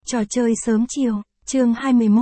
Trò chơi sớm chiều, chương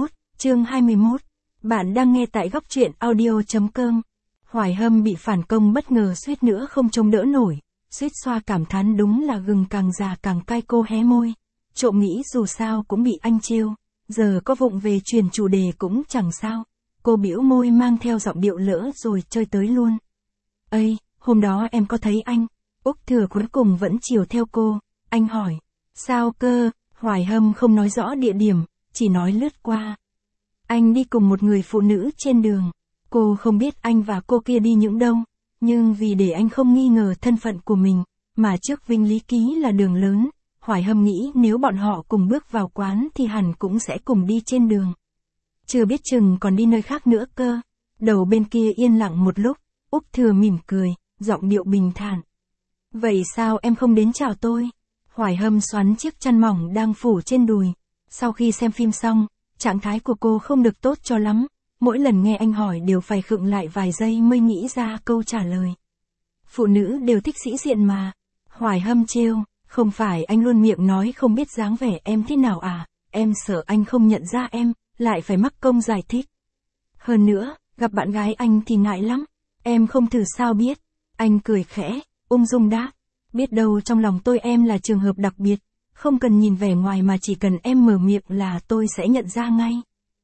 21. Bạn đang nghe tại góc truyện audio.com. Hoài Hâm bị phản công bất ngờ suýt nữa không chống đỡ nổi, suýt xoa cảm thán đúng là gừng càng già càng cay. Cô hé môi, trộm nghĩ dù sao cũng bị anh trêu, giờ có vụng về truyền chủ đề cũng chẳng sao. Cô bĩu môi mang theo giọng điệu lỡ rồi chơi tới luôn. Ây, hôm đó em có thấy anh? Úc Thừa cuối cùng vẫn chiều theo cô. Anh hỏi, sao cơ? Hoài Hâm không nói rõ địa điểm, chỉ nói lướt qua. Anh đi cùng một người phụ nữ trên đường. Cô không biết anh và cô kia đi những đâu, nhưng vì để anh không nghi ngờ thân phận của mình, mà trước Vinh Lý Ký là đường lớn, Hoài Hâm nghĩ nếu bọn họ cùng bước vào quán thì hẳn cũng sẽ cùng đi trên đường. Chưa biết chừng còn đi nơi khác nữa cơ. Đầu bên kia yên lặng một lúc, Úc Thừa mỉm cười, giọng điệu bình thản. Vậy sao em không đến chào tôi? Hoài Hâm xoắn chiếc chăn mỏng đang phủ trên đùi. Sau khi xem phim xong, trạng thái của cô không được tốt cho lắm. Mỗi lần nghe anh hỏi đều phải khựng lại vài giây mới nghĩ ra câu trả lời. Phụ nữ đều thích sĩ diện mà. Hoài Hâm trêu, không phải anh luôn miệng nói không biết dáng vẻ em thế nào à? Em sợ anh không nhận ra em, lại phải mắc công giải thích. Hơn nữa, gặp bạn gái anh thì ngại lắm. Em không thử sao biết. Anh cười khẽ, ung dung đáp. Biết đâu trong lòng tôi em là trường hợp đặc biệt, không cần nhìn vẻ ngoài mà chỉ cần em mở miệng là tôi sẽ nhận ra ngay.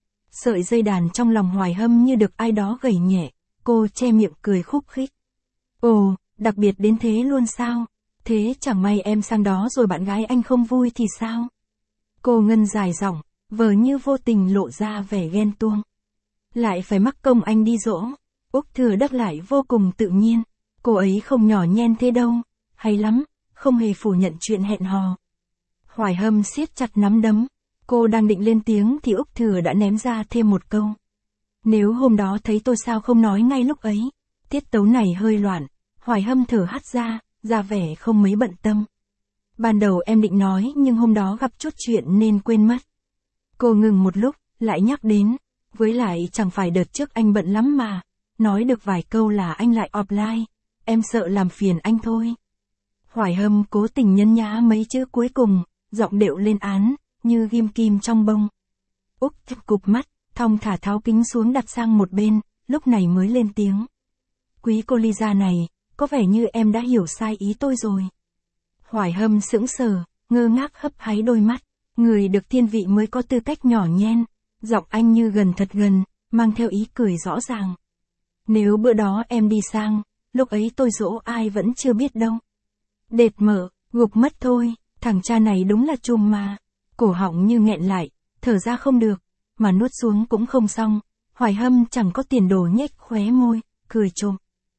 Sợi dây đàn trong lòng Hoài Hâm như được ai đó gẩy nhẹ, cô che miệng cười khúc khích. Ồ, đặc biệt đến thế luôn sao? Thế chẳng may em sang đó rồi bạn gái anh không vui thì sao? Cô ngân dài giọng, vờ như vô tình lộ ra vẻ ghen tuông. Lại phải mắc công anh đi dỗ. Úc Thừa đáp lại vô cùng tự nhiên. Cô ấy không nhỏ nhen thế đâu. Hay lắm, không hề phủ nhận chuyện hẹn hò. Hoài Hâm siết chặt nắm đấm. Cô đang định lên tiếng thì Úc Thừa đã ném ra thêm một câu. Nếu hôm đó thấy tôi sao không nói ngay lúc ấy. Tiết tấu này hơi loạn. Hoài Hâm thở hắt ra vẻ không mấy bận tâm. Ban đầu em định nói nhưng hôm đó gặp chút chuyện nên quên mất. Cô ngừng một lúc, lại nhắc đến. Với lại chẳng phải đợt trước anh bận lắm mà. Nói được vài câu là anh lại offline. Em sợ làm phiền anh thôi. Hoài Hâm cố tình nhấn nhá mấy chữ cuối cùng, giọng điệu lên án, như ghim kim trong bông. Úc cụp mắt, thong thả tháo kính xuống đặt sang một bên, lúc này mới lên tiếng. Quý cô Lisa này, có vẻ như em đã hiểu sai ý tôi rồi. Hoài Hâm sững sờ, ngơ ngác hấp háy đôi mắt, người được thiên vị mới có tư cách nhỏ nhen, giọng anh như gần thật gần, mang theo ý cười rõ ràng. Nếu bữa đó em đi sang, lúc ấy tôi dỗ ai vẫn chưa biết đâu. Đệt mở, gục mất thôi, thằng cha này đúng là trùm mà. Cổ họng như nghẹn lại, thở ra không được, mà nuốt xuống cũng không xong. Hoài Hâm chẳng có tiền đồ nhếch khóe môi, cười trộm.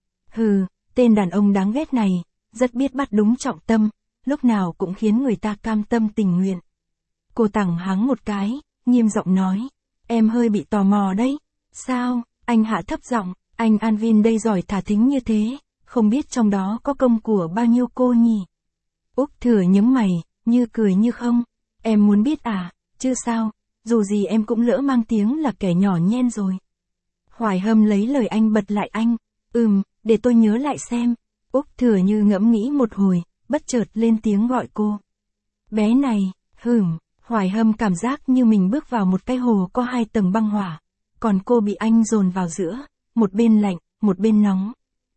Hừ, tên đàn ông đáng ghét này, rất biết bắt đúng trọng tâm, lúc nào cũng khiến người ta cam tâm tình nguyện. Cô tằng hắng một cái, nghiêm giọng nói, em hơi bị tò mò đấy. Sao? Anh hạ thấp giọng, anh Anvin đây giỏi thả thính như thế. Không biết trong đó có công của bao nhiêu cô nhỉ? Úc Thừa nhướng mày, như cười như không. Em muốn biết à? Chứ sao, dù gì em cũng lỡ mang tiếng là kẻ nhỏ nhen rồi. Hoài Hâm lấy lời anh bật lại anh. Để tôi nhớ lại xem. Úc Thừa như ngẫm nghĩ một hồi, bất chợt lên tiếng gọi cô. Bé này, Hoài Hâm cảm giác như mình bước vào một cái hồ có 2 tầng băng hỏa. Còn cô bị anh dồn vào giữa, một bên lạnh, một bên nóng.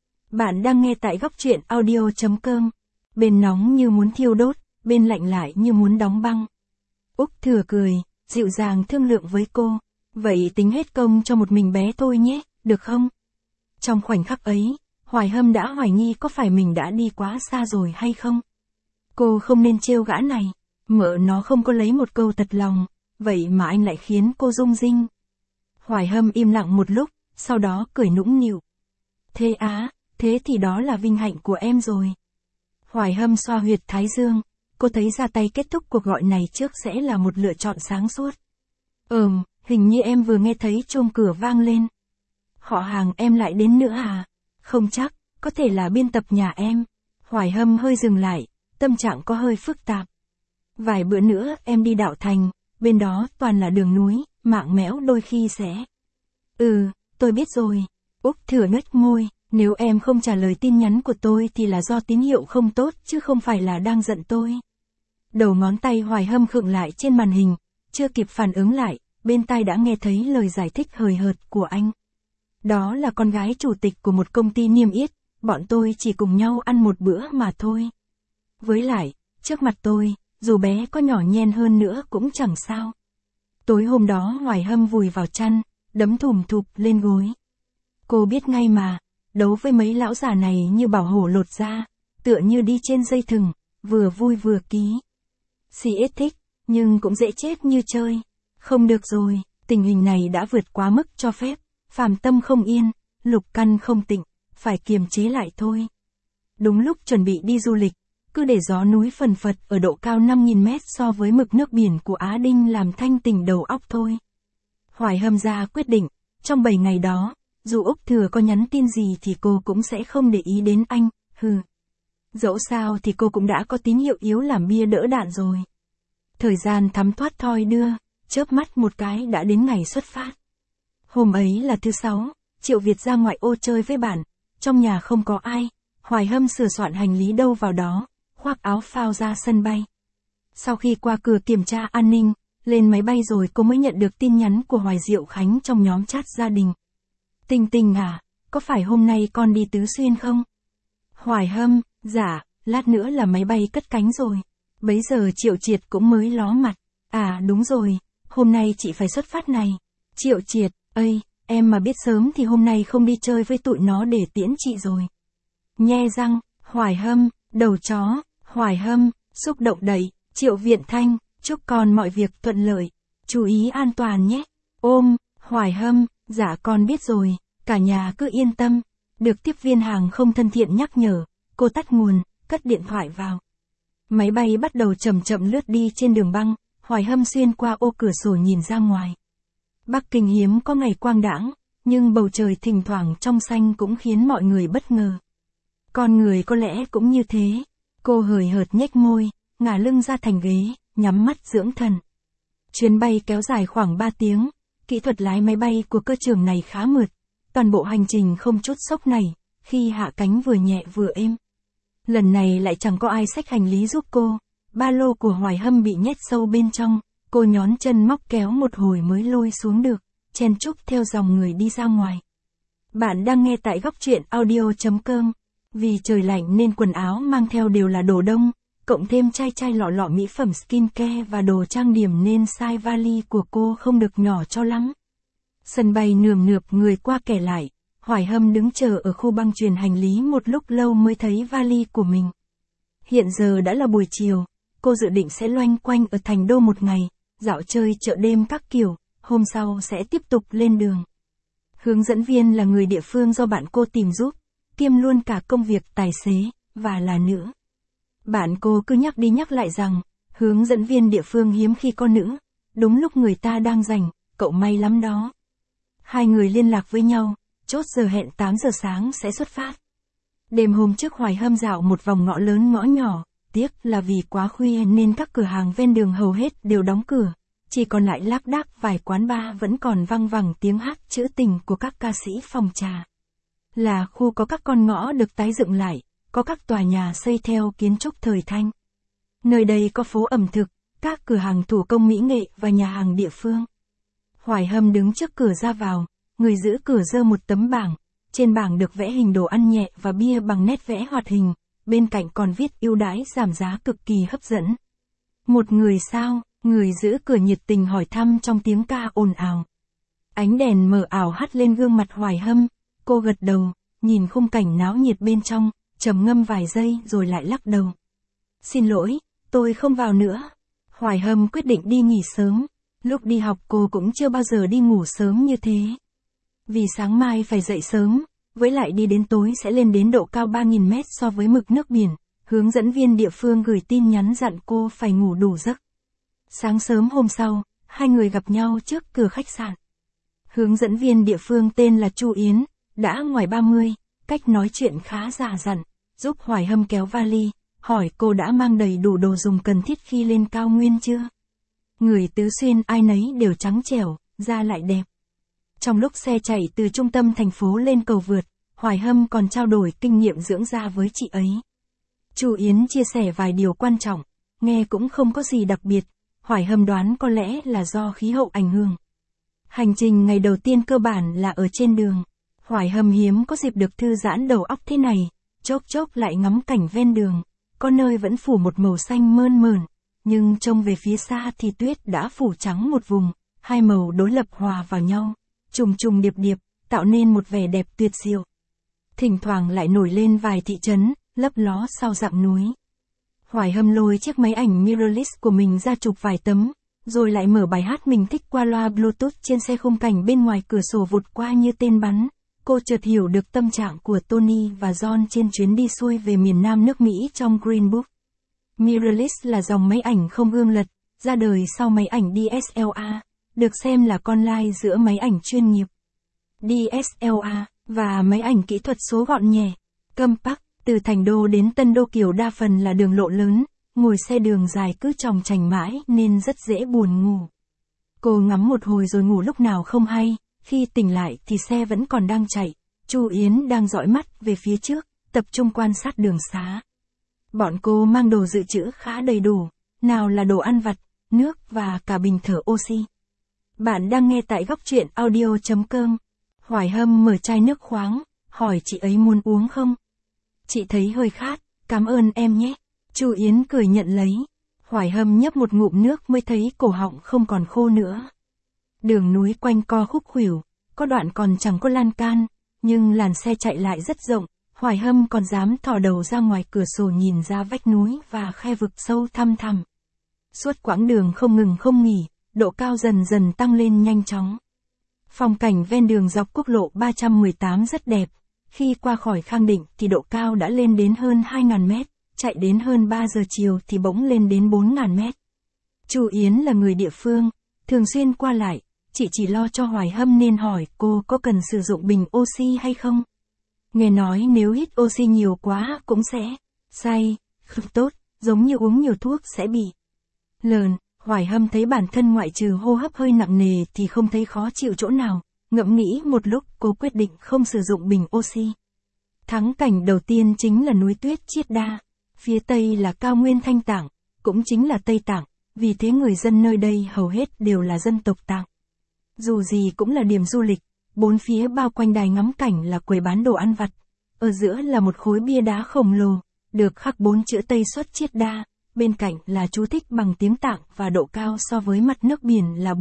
Bạn đang nghe tại góc truyện audio.com. Bên nóng như muốn thiêu đốt, bên lạnh lại như muốn đóng băng. Úc Thừa cười, dịu dàng thương lượng với cô. Vậy tính hết công cho một mình bé thôi nhé, được không? Trong khoảnh khắc ấy, Hoài Hâm đã hoài nghi có phải mình đã đi quá xa rồi hay không? Cô không nên trêu gã này, mợ nó không có lấy một câu thật lòng, vậy mà anh lại khiến cô rung rinh. Hoài Hâm im lặng một lúc, sau đó cười nũng nịu. Thế á? Thế thì đó là vinh hạnh của em rồi. Hoài Hâm xoa huyệt thái dương, cô thấy ra tay kết thúc cuộc gọi này trước sẽ là một lựa chọn sáng suốt. Hình như em vừa nghe thấy chuông cửa vang lên. Họ hàng em lại đến nữa à? Không chắc, có thể là biên tập nhà em. Hoài Hâm hơi dừng lại, tâm trạng có hơi phức tạp. Vài bữa nữa em đi Đạo Thành, bên đó toàn là đường núi, mạng mẽo đôi khi sẽ. Tôi biết rồi. Úc Thừa nhếch môi. Nếu em không trả lời tin nhắn của tôi thì là do tín hiệu không tốt chứ không phải là đang giận tôi. Đầu ngón tay Hoài Hâm khựng lại trên màn hình, chưa kịp phản ứng lại, bên tai đã nghe thấy lời giải thích hời hợt của anh. Đó là con gái chủ tịch của một công ty niêm yết, bọn tôi chỉ cùng nhau ăn một bữa mà thôi. Với lại, trước mặt tôi, dù bé có nhỏ nhen hơn nữa cũng chẳng sao. Tối hôm đó Hoài Hâm vùi vào chăn, đấm thùm thụp lên gối. Cô biết ngay mà, đấu với mấy lão già này như bảo hổ lột da, tựa như đi trên dây thừng, vừa vui vừa ký. CS thích, nhưng cũng dễ chết như chơi. Không được rồi, tình hình này đã vượt quá mức cho phép, phàm tâm không yên, lục căn không tịnh, phải kiềm chế lại thôi. Đúng lúc chuẩn bị đi du lịch, cứ để gió núi phần phật ở độ cao 5.000 mét so với mực nước biển của Á Đinh làm thanh tỉnh đầu óc thôi. Hoài Hâm ra quyết định, trong 7 ngày đó, dù Úc Thừa có nhắn tin gì thì cô cũng sẽ không để ý đến anh, Dẫu sao thì cô cũng đã có tín hiệu yếu làm bia đỡ đạn rồi. Thời gian thấm thoát thoi đưa, chớp mắt một cái đã đến ngày xuất phát. Hôm ấy là thứ 6, Triệu Việt ra ngoại ô chơi với bạn, trong nhà không có ai, Hoài Hâm sửa soạn hành lý đâu vào đó, khoác áo phao ra sân bay. Sau khi qua cửa kiểm tra an ninh, lên máy bay rồi cô mới nhận được tin nhắn của Hoài Diệu Khánh trong nhóm chat gia đình. Tình Tình à, có phải hôm nay con đi Tứ Xuyên không? Hoài Hâm, dạ, lát nữa là máy bay cất cánh rồi. Bấy giờ Triệu Triệt cũng mới ló mặt. À đúng rồi, hôm nay chị phải xuất phát này. Triệu Triệt, ây, em mà biết sớm thì hôm nay không đi chơi với tụi nó để tiễn chị rồi. Nhe răng, Hoài Hâm, đầu chó, Hoài Hâm, xúc động đẩy, Triệu Viện Thanh, chúc con mọi việc thuận lợi. Chú ý an toàn nhé. Ôm, Hoài Hâm, dạ con biết rồi, cả nhà cứ yên tâm. Được tiếp viên hàng không thân thiện nhắc nhở, cô tắt nguồn, cất điện thoại vào. Máy bay bắt đầu chậm chậm lướt đi trên đường băng, Hoài Hâm xuyên qua ô cửa sổ nhìn ra ngoài. Bắc Kinh hiếm có ngày quang đãng, nhưng bầu trời thỉnh thoảng trong xanh cũng khiến mọi người bất ngờ. Con người có lẽ cũng như thế. Cô hời hợt nhếch môi, ngả lưng ra thành ghế, nhắm mắt dưỡng thần. Chuyến bay kéo dài khoảng 3 tiếng, kỹ thuật lái máy bay của cơ trưởng này khá mượt. Toàn bộ hành trình không chút sốc này, khi hạ cánh vừa nhẹ vừa êm. Lần này lại chẳng có ai xách hành lý giúp cô, ba lô của Hoài Hâm bị nhét sâu bên trong, cô nhón chân móc kéo một hồi mới lôi xuống được, chen chúc theo dòng người đi ra ngoài. Bạn đang nghe tại góc truyện audio.com. Vì trời lạnh nên quần áo mang theo đều là đồ đông, cộng thêm chai chai lọ lọ mỹ phẩm skincare và đồ trang điểm nên size vali của cô không được nhỏ cho lắm. Sân bay nườm nượp người qua kẻ lại, Hoài Hâm đứng chờ ở khu băng chuyền hành lý một lúc lâu mới thấy vali của mình. Hiện giờ đã là buổi chiều, cô dự định sẽ loanh quanh ở thành đô một ngày, dạo chơi chợ đêm các kiểu, hôm sau sẽ tiếp tục lên đường. Hướng dẫn viên là người địa phương do bạn cô tìm giúp, kiêm luôn cả công việc tài xế, và là nữ. Bạn cô cứ nhắc đi nhắc lại rằng, hướng dẫn viên địa phương hiếm khi có nữ, đúng lúc người ta đang rảnh, cậu may lắm đó. Hai người liên lạc với nhau, chốt giờ hẹn 8 giờ sáng sẽ xuất phát. Đêm hôm trước Hoài Hâm dạo một vòng ngõ lớn ngõ nhỏ, tiếc là vì quá khuya nên các cửa hàng ven đường hầu hết đều đóng cửa, chỉ còn lại lác đác vài quán bar vẫn còn văng vẳng tiếng hát trữ tình của các ca sĩ phòng trà. Là khu có các con ngõ được tái dựng lại, có các tòa nhà xây theo kiến trúc thời Thanh. Nơi đây có phố ẩm thực, các cửa hàng thủ công mỹ nghệ và nhà hàng địa phương. Hoài Hâm đứng trước cửa ra vào, người giữ cửa giơ một tấm bảng, trên bảng được vẽ hình đồ ăn nhẹ và bia bằng nét vẽ hoạt hình, bên cạnh còn viết ưu đãi giảm giá cực kỳ hấp dẫn. Một người sao, người giữ cửa nhiệt tình hỏi thăm trong tiếng ca ồn ào. Ánh đèn mờ ảo hắt lên gương mặt Hoài Hâm, cô gật đầu, nhìn khung cảnh náo nhiệt bên trong, trầm ngâm vài giây rồi lại lắc đầu. Xin lỗi, tôi không vào nữa. Hoài Hâm quyết định đi nghỉ sớm. Lúc đi học cô cũng chưa bao giờ đi ngủ sớm như thế. Vì sáng mai phải dậy sớm, với lại đi đến tối sẽ lên đến độ cao 3.000 mét so với mực nước biển, hướng dẫn viên địa phương gửi tin nhắn dặn cô phải ngủ đủ giấc. Sáng sớm hôm sau, hai người gặp nhau trước cửa khách sạn. Hướng dẫn viên địa phương tên là Chu Yến, đã ngoài 30, cách nói chuyện khá già dặn, giúp Hoài Hâm kéo vali, hỏi cô đã mang đầy đủ đồ dùng cần thiết khi lên cao nguyên chưa. Người Tứ Xuyên ai nấy đều trắng trẻo, da lại đẹp. Trong lúc xe chạy từ trung tâm thành phố lên cầu vượt, Hoài Hâm còn trao đổi kinh nghiệm dưỡng da với chị ấy. Chu Yến chia sẻ vài điều quan trọng. nghe cũng không có gì đặc biệt, Hoài Hâm đoán có lẽ là do khí hậu ảnh hưởng. Hành trình ngày đầu tiên cơ bản là ở trên đường. Hoài Hâm hiếm có dịp được thư giãn đầu óc thế này, chốc chốc lại ngắm cảnh ven đường, có nơi vẫn phủ một màu xanh mơn mởn, nhưng trông về phía xa thì tuyết đã phủ trắng một vùng, hai màu đối lập hòa vào nhau, trùng trùng điệp điệp, tạo nên một vẻ đẹp tuyệt diệu. Thỉnh thoảng lại nổi lên vài thị trấn, lấp ló sau dặng núi. Hoài Hâm lôi chiếc máy ảnh mirrorless của mình ra chụp vài tấm, rồi lại mở bài hát mình thích qua loa Bluetooth trên xe, khung cảnh bên ngoài cửa sổ vụt qua như tên bắn. Cô chợt hiểu được tâm trạng của Tony và John trên chuyến đi xuôi về miền Nam nước Mỹ trong Green Book. Mirrorless là dòng máy ảnh không gương lật, ra đời sau máy ảnh DSLR, được xem là con lai giữa máy ảnh chuyên nghiệp DSLR và máy ảnh kỹ thuật số gọn nhẹ, compact. Từ Thành Đô đến Tân Đô kiểu đa phần là đường lộ lớn, ngồi xe đường dài cứ chòng chành mãi nên rất dễ buồn ngủ. Cô ngắm một hồi rồi ngủ lúc nào không hay, khi tỉnh lại thì xe vẫn còn đang chạy, Chu Yến đang dõi mắt về phía trước, tập trung quan sát đường xá. Bọn cô mang đồ dự trữ khá đầy đủ, nào là đồ ăn vặt, nước và cả bình thở oxy. Bạn đang nghe tại góc truyện audio.com. Hoài Hâm mở chai nước khoáng, hỏi chị ấy muốn uống không? Chị thấy hơi khát, cảm ơn em nhé. Chu Yến cười nhận lấy. Hoài Hâm nhấp một ngụm nước mới thấy cổ họng không còn khô nữa. Đường núi quanh co khúc khuỷu, có đoạn còn chẳng có lan can, nhưng làn xe chạy lại rất rộng. Hoài Hâm còn dám thò đầu ra ngoài cửa sổ nhìn ra vách núi và khe vực sâu thăm thẳm. Suốt quãng đường không ngừng không nghỉ, độ cao dần dần tăng lên nhanh chóng. Phong cảnh ven đường dọc quốc lộ 318 rất đẹp. Khi qua khỏi Khang Định thì độ cao đã lên đến hơn 2.000 mét, chạy đến hơn 3 giờ chiều thì bỗng lên đến 4.000 mét. Chu Yến là người địa phương, thường xuyên qua lại, chị chỉ lo cho Hoài Hâm nên hỏi cô có cần sử dụng bình oxy hay không. Nghe nói nếu hít oxy nhiều quá cũng sẽ say, không tốt, giống như uống nhiều thuốc sẽ bị lờn. Hoài Hâm thấy bản thân ngoại trừ hô hấp hơi nặng nề thì không thấy khó chịu chỗ nào. Ngẫm nghĩ một lúc cô quyết định không sử dụng bình oxy. Thắng cảnh đầu tiên chính là núi tuyết Chiết Đa. Phía tây là cao nguyên Thanh Tạng, cũng chính là Tây Tạng, vì thế người dân nơi đây hầu hết đều là dân tộc Tạng. Dù gì cũng là điểm du lịch, bốn phía bao quanh đài ngắm cảnh là quầy bán đồ ăn vặt. Ở giữa là một khối bia đá khổng lồ, được khắc 4 chữ Tây xuất Chiết Đa. Bên cạnh là chú thích bằng tiếng Tạng và độ cao so với mặt nước biển là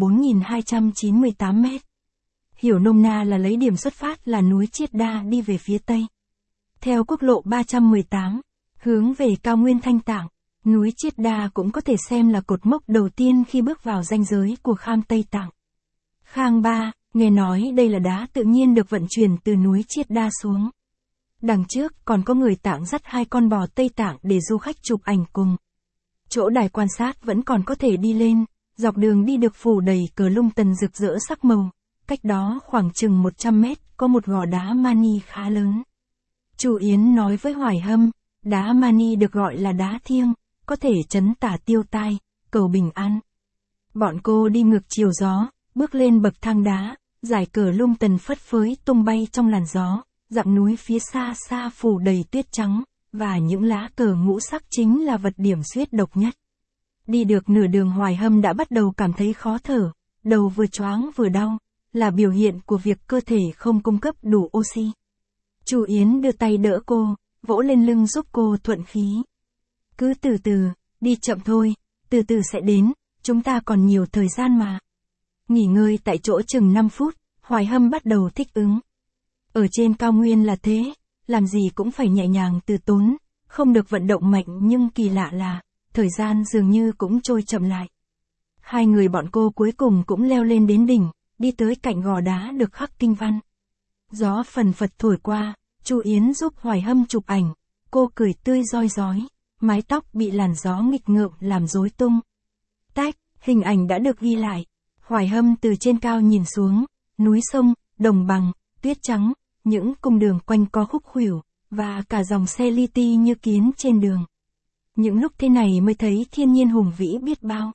4.298 mét. Hiểu nôm na là lấy điểm xuất phát là núi Chiết Đa đi về phía Tây. Theo quốc lộ 318, hướng về cao nguyên Thanh Tạng, núi Chiết Đa cũng có thể xem là cột mốc đầu tiên khi bước vào ranh giới của Kham Tây Tạng. Khang Ba, nghe nói đây là đá tự nhiên được vận chuyển từ núi Chiết Đa xuống. Đằng trước còn có người Tạng dắt 2 con bò Tây Tạng để du khách chụp ảnh cùng. Chỗ đài quan sát vẫn còn có thể đi lên, dọc đường đi được phủ đầy cờ lung tần rực rỡ sắc màu. Cách đó khoảng chừng 100 mét có một gò đá mani khá lớn. Chu Yến nói với Hoài Hâm, đá mani được gọi là đá thiêng, có thể trấn tả tiêu tai, cầu bình an. Bọn cô đi ngược chiều gió, bước lên bậc thang đá, dải cờ lung tần phất phới tung bay trong làn gió, dặng núi phía xa xa phủ đầy tuyết trắng, và những lá cờ ngũ sắc chính là vật điểm xuyết độc nhất. Đi được nửa đường Hoài Hâm đã bắt đầu cảm thấy khó thở, đầu vừa choáng vừa đau, là biểu hiện của việc cơ thể không cung cấp đủ oxy. Chu Yến đưa tay đỡ cô, vỗ lên lưng giúp cô thuận khí. Cứ từ từ, đi chậm thôi, từ từ sẽ đến, chúng ta còn nhiều thời gian mà. Nghỉ ngơi tại chỗ chừng 5 phút, Hoài Hâm bắt đầu thích ứng. Ở trên cao nguyên là thế, làm gì cũng phải nhẹ nhàng từ tốn, không được vận động mạnh, nhưng kỳ lạ là, thời gian dường như cũng trôi chậm lại. Hai người bọn cô cuối cùng cũng leo lên đến đỉnh, đi tới cạnh gò đá được khắc kinh văn. Gió phần phật thổi qua, Chu Yến giúp Hoài Hâm chụp ảnh, cô cười tươi roi rói, mái tóc bị làn gió nghịch ngợm làm rối tung. Tách, hình ảnh đã được ghi lại. Hoài Hâm từ trên cao nhìn xuống, núi sông, đồng bằng, tuyết trắng, những cung đường quanh co khúc khuỷu, và cả dòng xe li ti như kiến trên đường. Những lúc thế này mới thấy thiên nhiên hùng vĩ biết bao.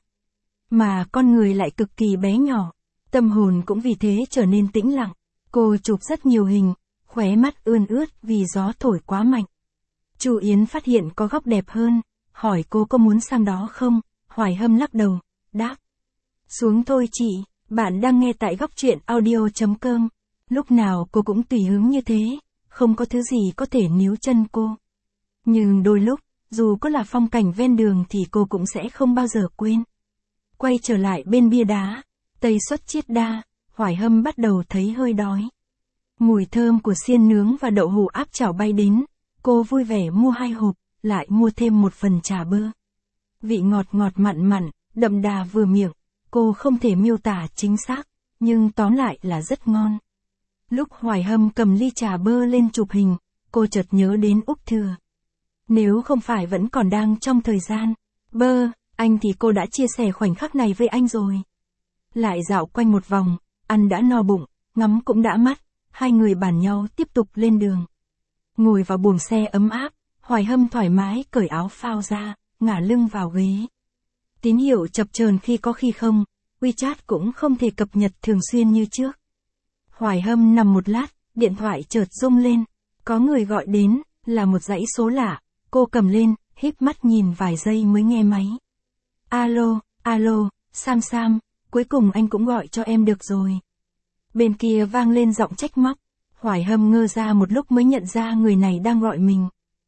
Mà con người lại cực kỳ bé nhỏ, tâm hồn cũng vì thế trở nên tĩnh lặng. Cô chụp rất nhiều hình, khóe mắt ươn ướt vì gió thổi quá mạnh. Chu Yến phát hiện có góc đẹp hơn, hỏi cô có muốn sang đó không, Hoài Hâm lắc đầu, đáp. Xuống thôi chị, bạn đang nghe tại góc truyện audio.com. Lúc nào cô cũng tùy hứng như thế, không có thứ gì có thể níu chân cô. Nhưng đôi lúc, dù có là phong cảnh ven đường thì cô cũng sẽ không bao giờ quên. Quay trở lại bên bia đá, Tây Xuất Chiết Đa, Hoài Hâm bắt đầu thấy hơi đói. Mùi thơm của xiên nướng và đậu hũ áp chảo bay đến, cô vui vẻ mua 2 hộp, lại mua thêm một phần trà bơ. Vị ngọt ngọt mặn mặn, đậm đà vừa miệng, cô không thể miêu tả chính xác, nhưng tóm lại là rất ngon. Lúc Hoài Hâm cầm ly trà bơ lên chụp hình, cô chợt nhớ đến Úc Thừa. Nếu không phải vẫn còn đang trong thời gian bơ anh thì cô đã chia sẻ khoảnh khắc này với anh rồi. Lại dạo quanh một vòng, ăn đã no bụng, ngắm cũng đã mắt, hai người bàn nhau tiếp tục lên đường. Ngồi vào buồng xe ấm áp, Hoài Hâm thoải mái cởi áo phao ra, ngả lưng vào ghế. Tín hiệu chập chờn khi có khi không, WeChat cũng không thể cập nhật thường xuyên như trước. Hoài Hâm nằm một lát, điện thoại chợt rung lên, có người gọi đến, là một dãy số lạ, cô cầm lên, híp mắt nhìn vài giây mới nghe máy. Alo, alo, Sam, cuối cùng anh cũng gọi cho em được rồi. Bên kia vang lên giọng trách móc, Hoài Hâm ngơ ra một lúc mới nhận ra người này đang gọi mình.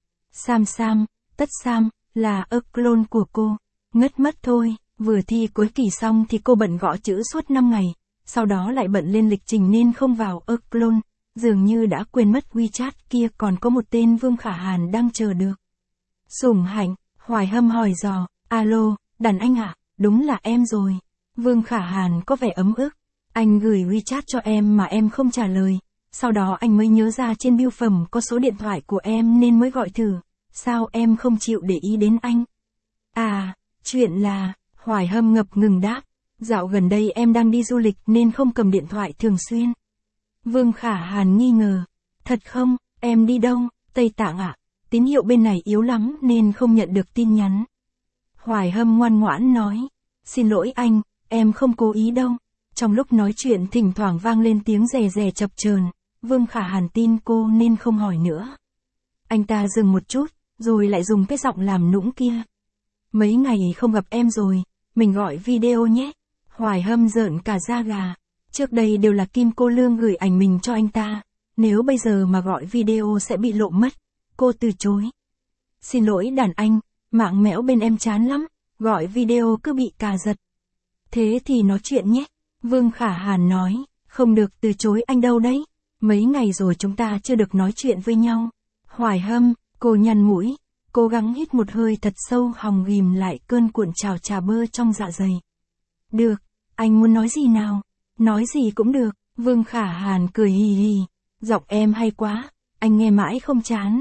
Sam, tất Sam, là clone của cô. Ngất mất thôi, vừa thi cuối kỳ xong thì cô bận gõ chữ suốt 5 ngày, sau đó lại bận lên lịch trình nên không vào clone, dường như đã quên mất WeChat kia còn có một tên Vương Khả Hàn đang chờ được. Sủng Hạnh, Hoài Hâm hỏi dò, alo, đàn anh ạ, đúng là em rồi. Vương Khả Hàn có vẻ ấm ức, anh gửi WeChat cho em mà em không trả lời, sau đó anh mới nhớ ra trên bưu phẩm có số điện thoại của em nên mới gọi thử, sao em không chịu để ý đến anh? À, chuyện là, Hoài Hâm ngập ngừng đáp, dạo gần đây em đang đi du lịch nên không cầm điện thoại thường xuyên. Vương Khả Hàn nghi ngờ, thật không, em đi đâu, Tây Tạng ạ? Tín hiệu bên này yếu lắm nên không nhận được tin nhắn. Hoài Hâm ngoan ngoãn nói, xin lỗi anh, em không cố ý đâu. Trong lúc nói chuyện thỉnh thoảng vang lên tiếng rè rè chập chờn, Vương Khả Hàn tin cô nên không hỏi nữa. Anh ta dừng một chút, rồi lại dùng cái giọng làm nũng kia. Mấy ngày không gặp em rồi, mình gọi video nhé. Hoài Hâm rợn cả da gà, trước đây đều là Kim Cô Lương gửi ảnh mình cho anh ta, nếu bây giờ mà gọi video sẽ bị lộ mất. Cô từ chối. Xin lỗi đàn anh, mạng mẽo bên em chán lắm, gọi video cứ bị cà giật. Thế thì nói chuyện nhé. Vương Khả Hàn nói, không được từ chối anh đâu đấy. Mấy ngày rồi chúng ta chưa được nói chuyện với nhau. Hoài Hâm, cô nhăn mũi, cố gắng hít một hơi thật sâu hòng ghim lại cơn cuộn trào trà bơ trong dạ dày. Được, anh muốn nói gì nào? Nói gì cũng được, Vương Khả Hàn cười hì hì. Giọng em hay quá, anh nghe mãi không chán.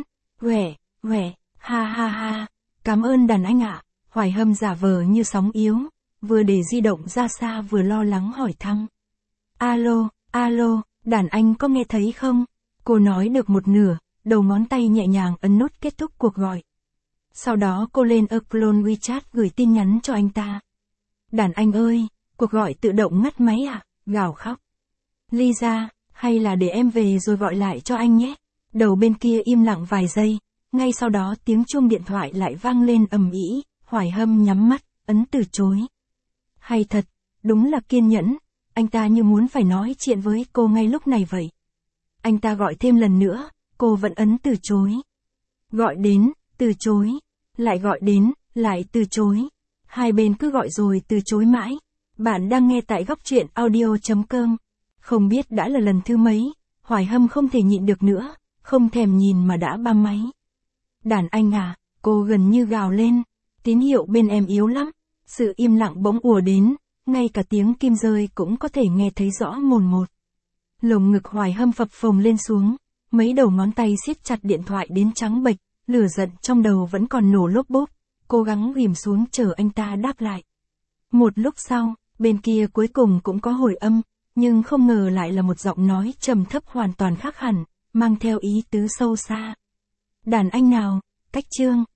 Quẻ, ha, cảm ơn đàn anh ạ. Hoài Hâm giả vờ như sóng yếu, vừa để di động ra xa vừa lo lắng hỏi thăm. Alo, đàn anh có nghe thấy không? Cô nói được một nửa, đầu ngón tay nhẹ nhàng ấn nút kết thúc cuộc gọi. Sau đó cô lên clone WeChat gửi tin nhắn cho anh ta. Đàn anh ơi, cuộc gọi tự động ngắt máy ạ, gào khóc. Lisa, hay là để em về rồi gọi lại cho anh nhé. Đầu bên kia im lặng vài giây, ngay sau đó tiếng chuông điện thoại lại vang lên ầm ĩ, Hoài Hâm nhắm mắt, ấn từ chối. Hay thật, đúng là kiên nhẫn, anh ta như muốn phải nói chuyện với cô ngay lúc này vậy. Anh ta gọi thêm lần nữa, cô vẫn ấn từ chối. Gọi đến, từ chối, lại gọi đến, lại từ chối. Hai bên cứ gọi rồi từ chối mãi. Bạn đang nghe tại góc truyện audio.com. Không biết đã là lần thứ mấy, Hoài Hâm không thể nhịn được nữa, không thèm nhìn mà đã băm máy. Đàn anh à, cô gần như gào lên, tín hiệu bên em yếu lắm. Sự im lặng bỗng ùa đến, ngay cả tiếng kim rơi cũng có thể nghe thấy rõ mồn một. Lồng ngực Hoài Hâm phập phồng lên xuống, mấy đầu ngón tay siết chặt điện thoại đến trắng bệch, lửa giận trong đầu vẫn còn nổ lốp bốp, cố gắng ghim xuống chờ anh ta đáp lại. Một lúc sau, bên kia cuối cùng cũng có hồi âm, nhưng không ngờ lại là một giọng nói trầm thấp hoàn toàn khác hẳn, mang theo ý tứ sâu xa. Đàn anh nào, cách chương.